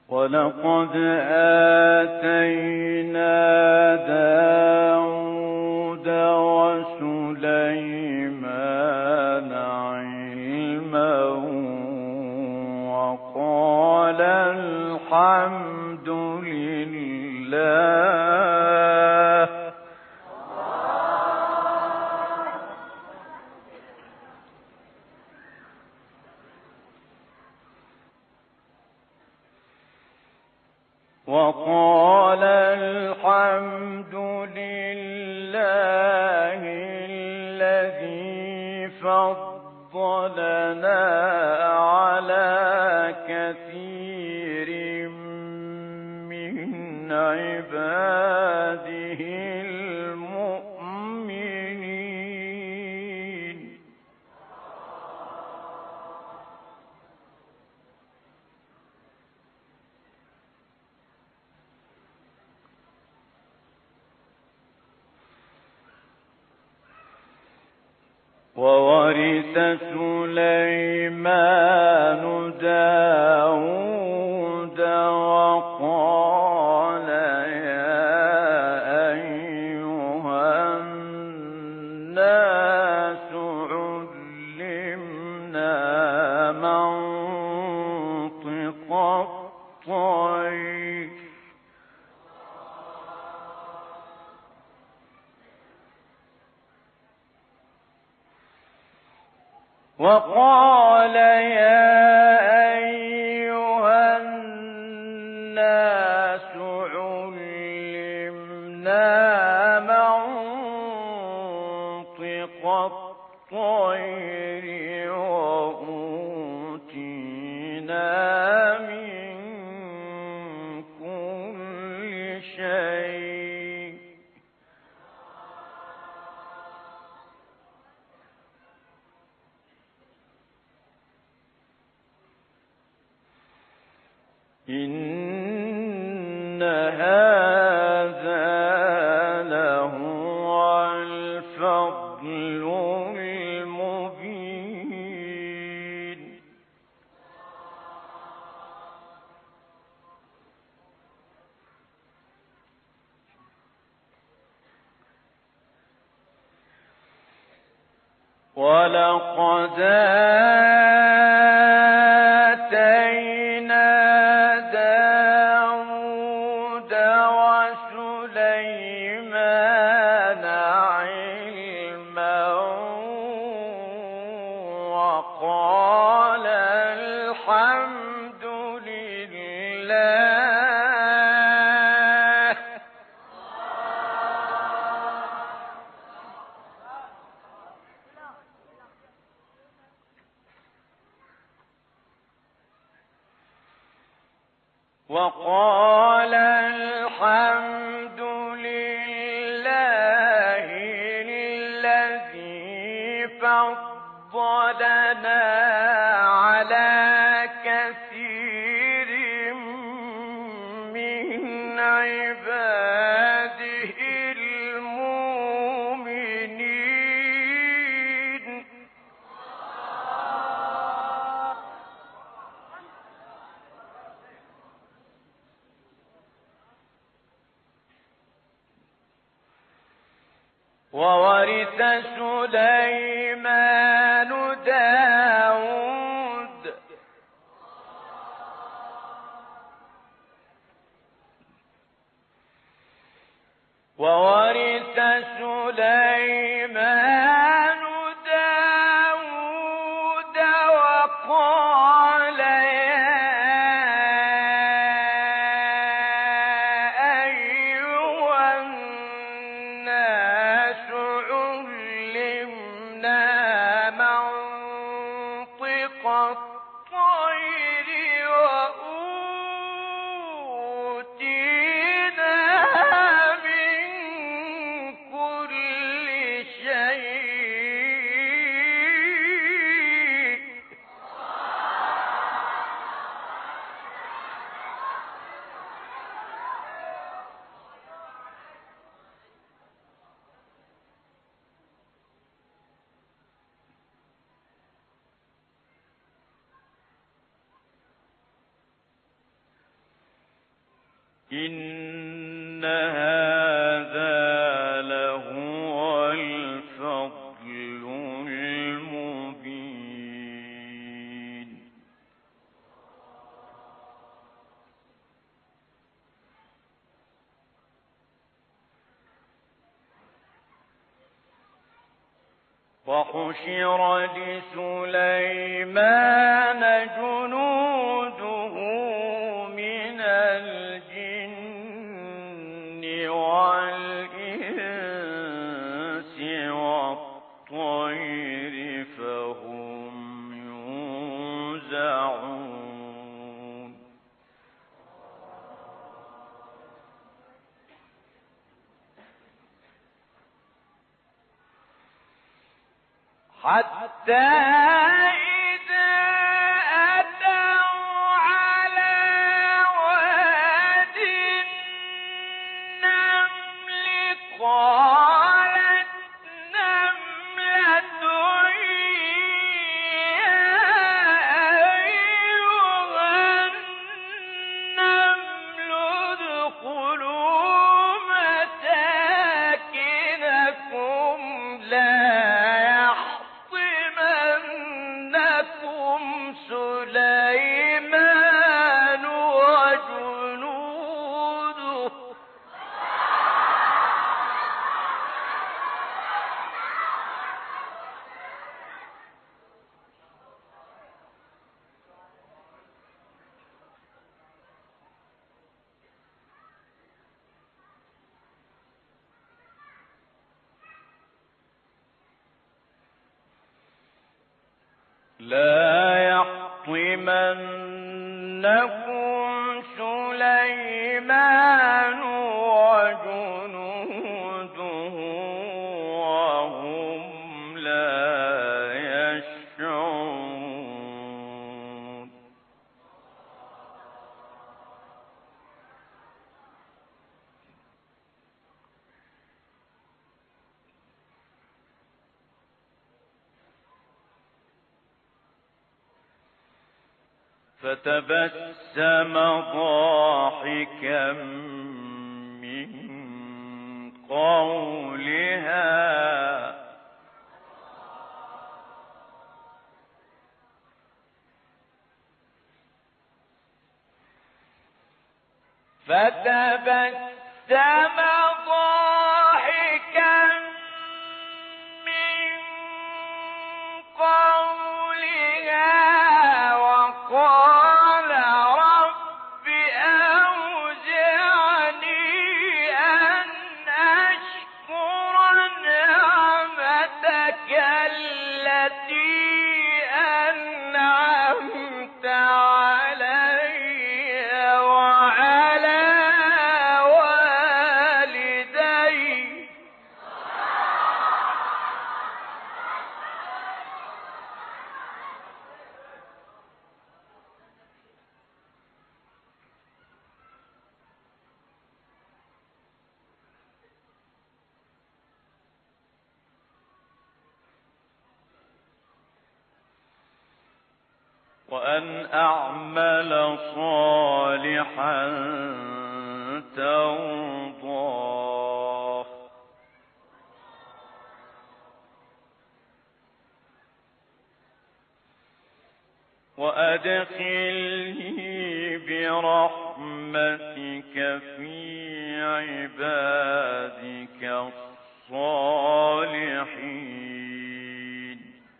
ولقد آتينا داود وسليمان علما وقال الحمد لله الذي فضلنا على كثير من عباده المؤمنين وورث سليمان داود وقال يا أيها الناس علمنا منطق الطير وقال يا أيها الناس علمنا منطق الطير وأوتينا من كل شيء إن هذا لهو الفضل المبين ولقد آتينا داود وسليمان علما وقال الحمد لله وقال الحمد لله الذي فضلنا على كثير من عباده المؤمنين وورث سليمان داود وورث سليمان داود وقال يا أيها الناس علمنا منطق الطير وأوتينا من إن هذا لهو الفضل المبين. وحشر لسليمان جنوده من الجن والإنس والطير فهم يوزعون. حتى إذا أتوا على واد النمل قالت نملة يا أيها النمل ادخلوا مساكنكم لا سليمان وجنوده لا يحطمنكم سليمان وجنوده وهم لا يشعرون. فتبسم ضاحكا من قولها فتبسم ضاحكا من قولها وقال رب أوزعني أن أشكر نعمتك التي أنعمت علي وعلى والدي وأن أعمل صالحا ترضاه وأدخلني برحمتك في عبادك الصالحين.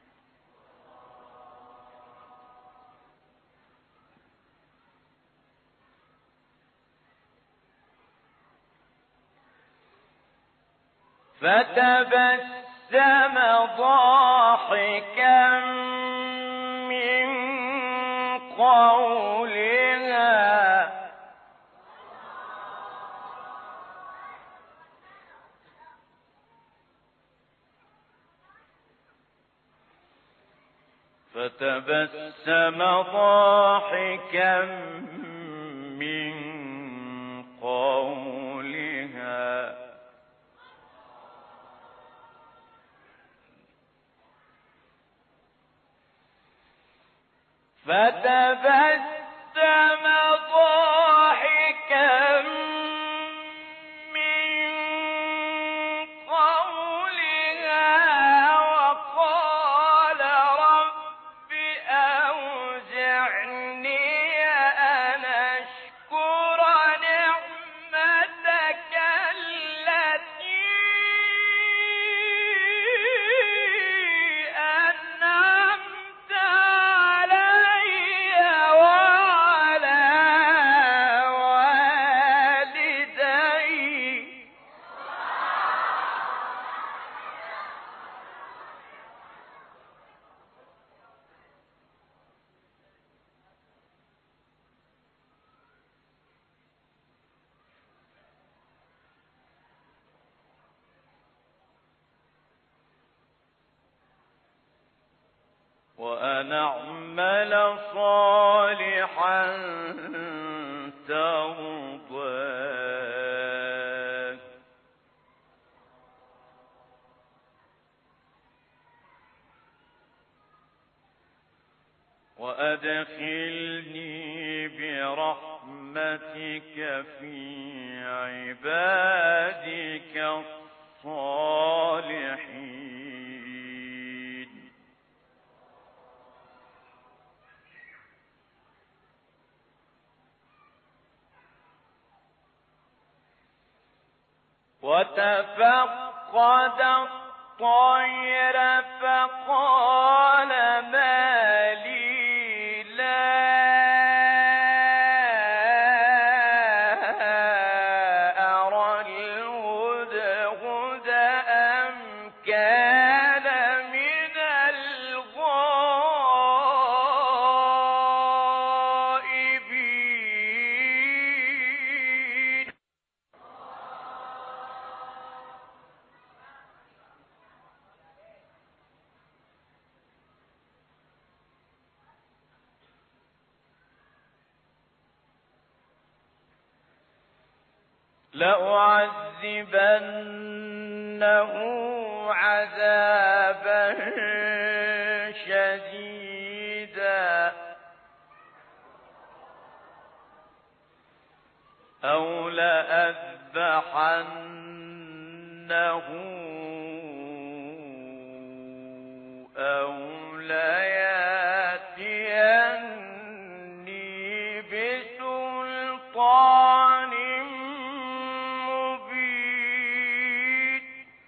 فتبسم ضاحكا من قولها فتبسم ضاحكا من قولها فتبسم ضاحكا وأن أعمل صالحا ترضاه وأدخلني برحمتك في عبادك الصالحين. وتفقد الطير فقال ما لي لا أرى الهدهد أم كان من الغائبين. لأعذبنه عذابا شديدا أو لأذبحنه أو ليأتيني بسلطان مبين.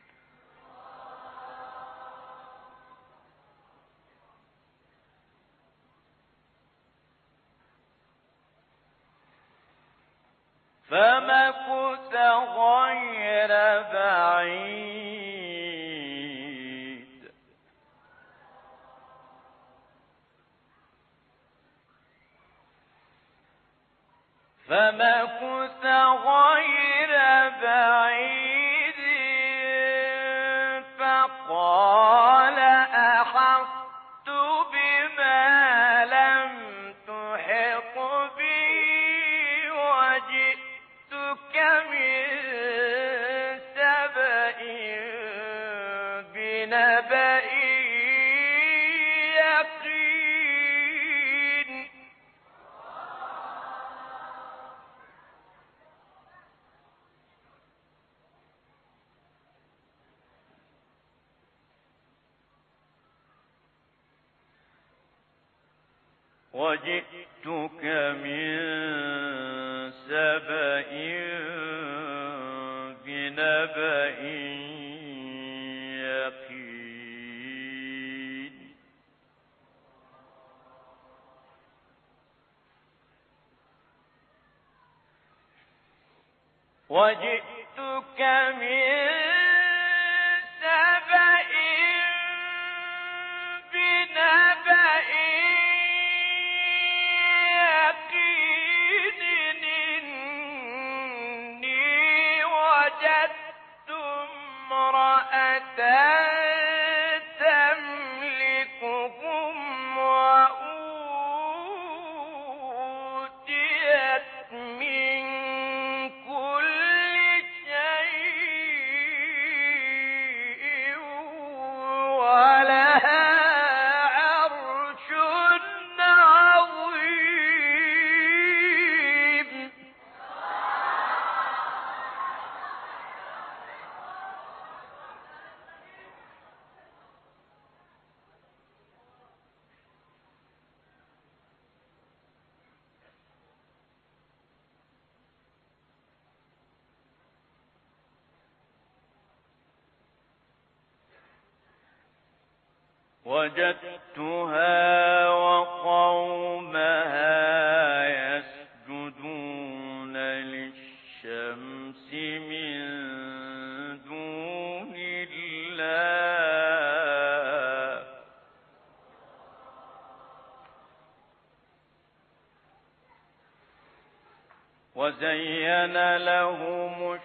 فمكث غير بعيد فقال أحطت بما لم تحط به وجئتك من سبأ بنبأ يقين. وجئتك من سبأ بنبأ يقين. وجئتك من سبأ بنبأ يقين. إني وجدت امرأة تملكهم وأوتيت من كل شيء ولها عرش عظيم. وجدتها وقومها يسجدون للشمس من دون الله وزين لهم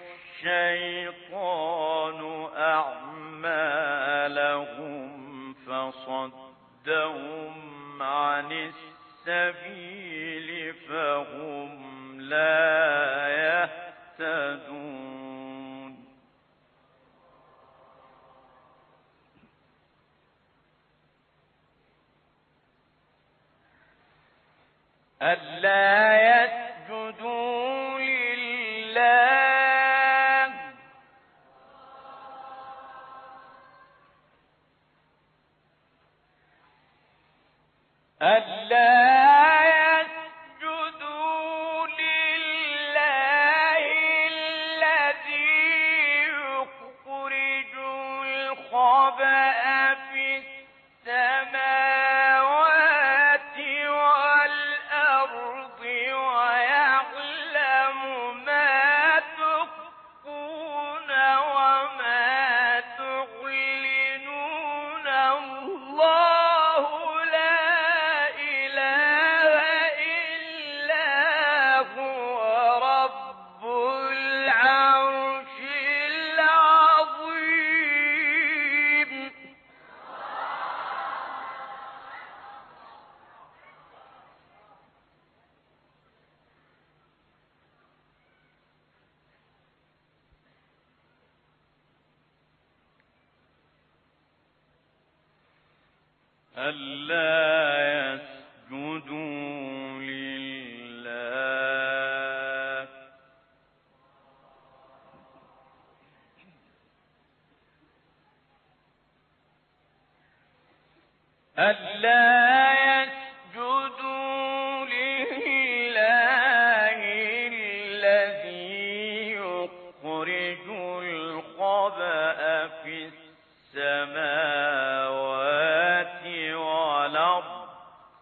الشيطان أعمالهم فصدهم وصدهم عن السبيل فهم لا يهتدون ألا يسجدوا لله الذي يخرج الخبأ في السماوات والأرض ويعلم ما تخفون وما تعلنون الله لا إله إلا هو رب العرش العظيم ألا يسجدوا لله الذي يخرج الخبأ في السماوات والأرض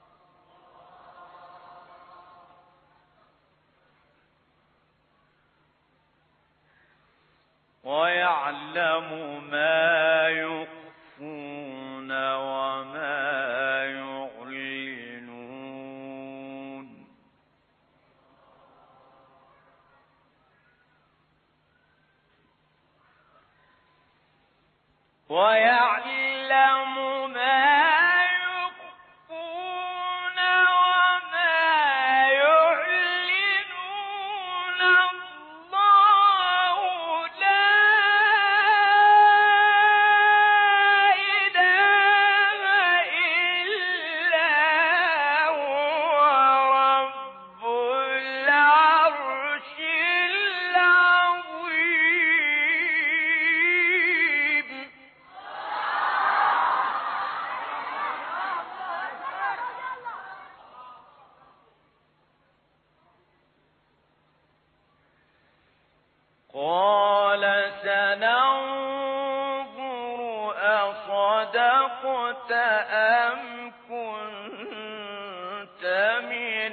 ويعلم ما يخفون وما يعلنون ويعلم ما يخفون وما يعلنون الله لا إله إلا هو رب العرش العظيم قال سننظر أصدقت أم كنت من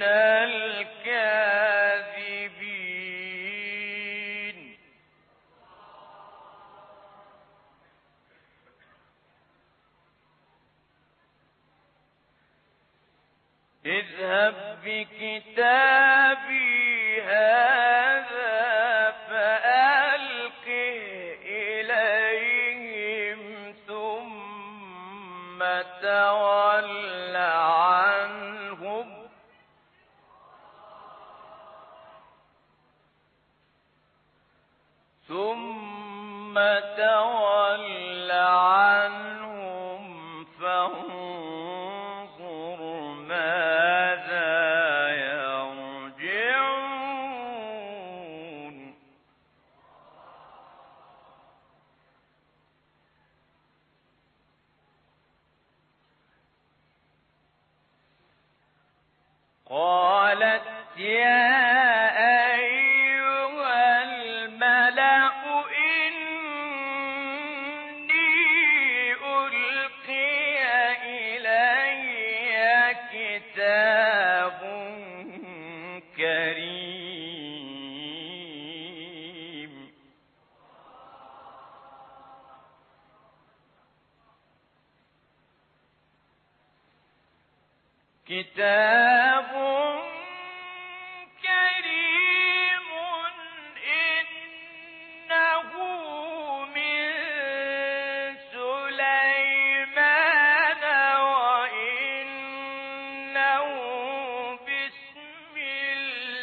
الكاذبين اذهب بكتابي هذا فألقه إليهم ثم تول عنهم فانظر ماذا يرجعون قالت يا أيها الملأ إني ألقي إلي كتاب كريم كتاب كريم إنه من سليمان وإنه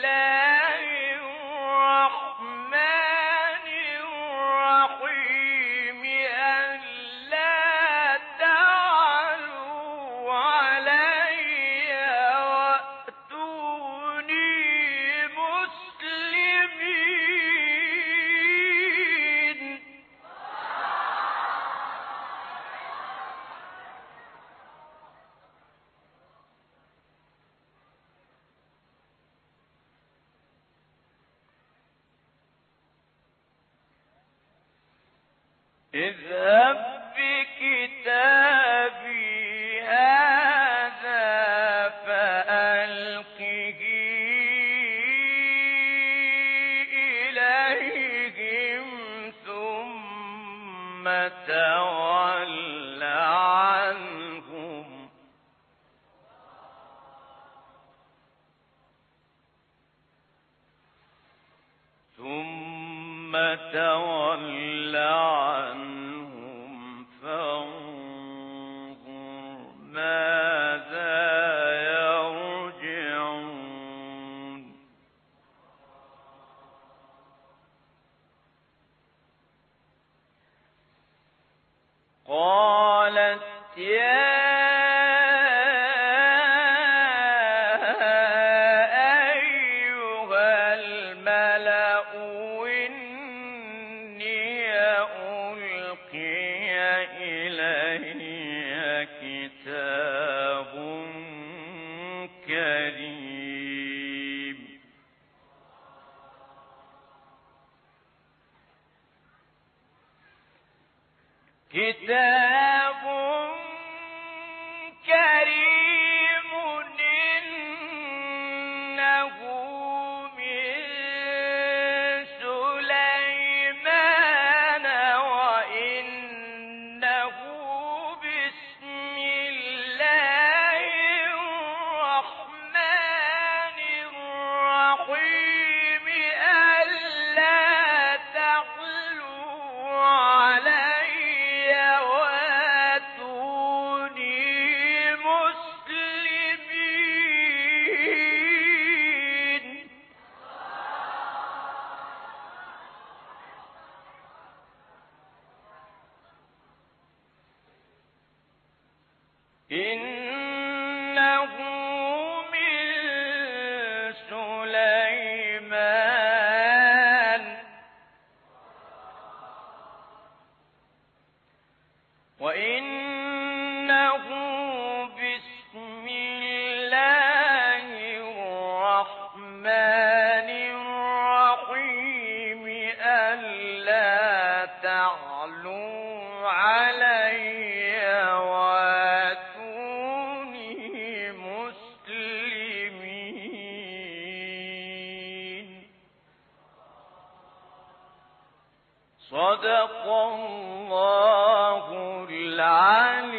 اذهب بكتابي هذا فألقه إليهم ثم تول عنهم فانظر ماذا يرجعون قالت يا كتاب كريم إنه من سليمان وإنه بسم الله الرحمن الرحيم ألا تعلوا علي إنه من سليمان وإنه بسم الله الرحمن الرحيم ألا تعلوا علي صدق الله العلي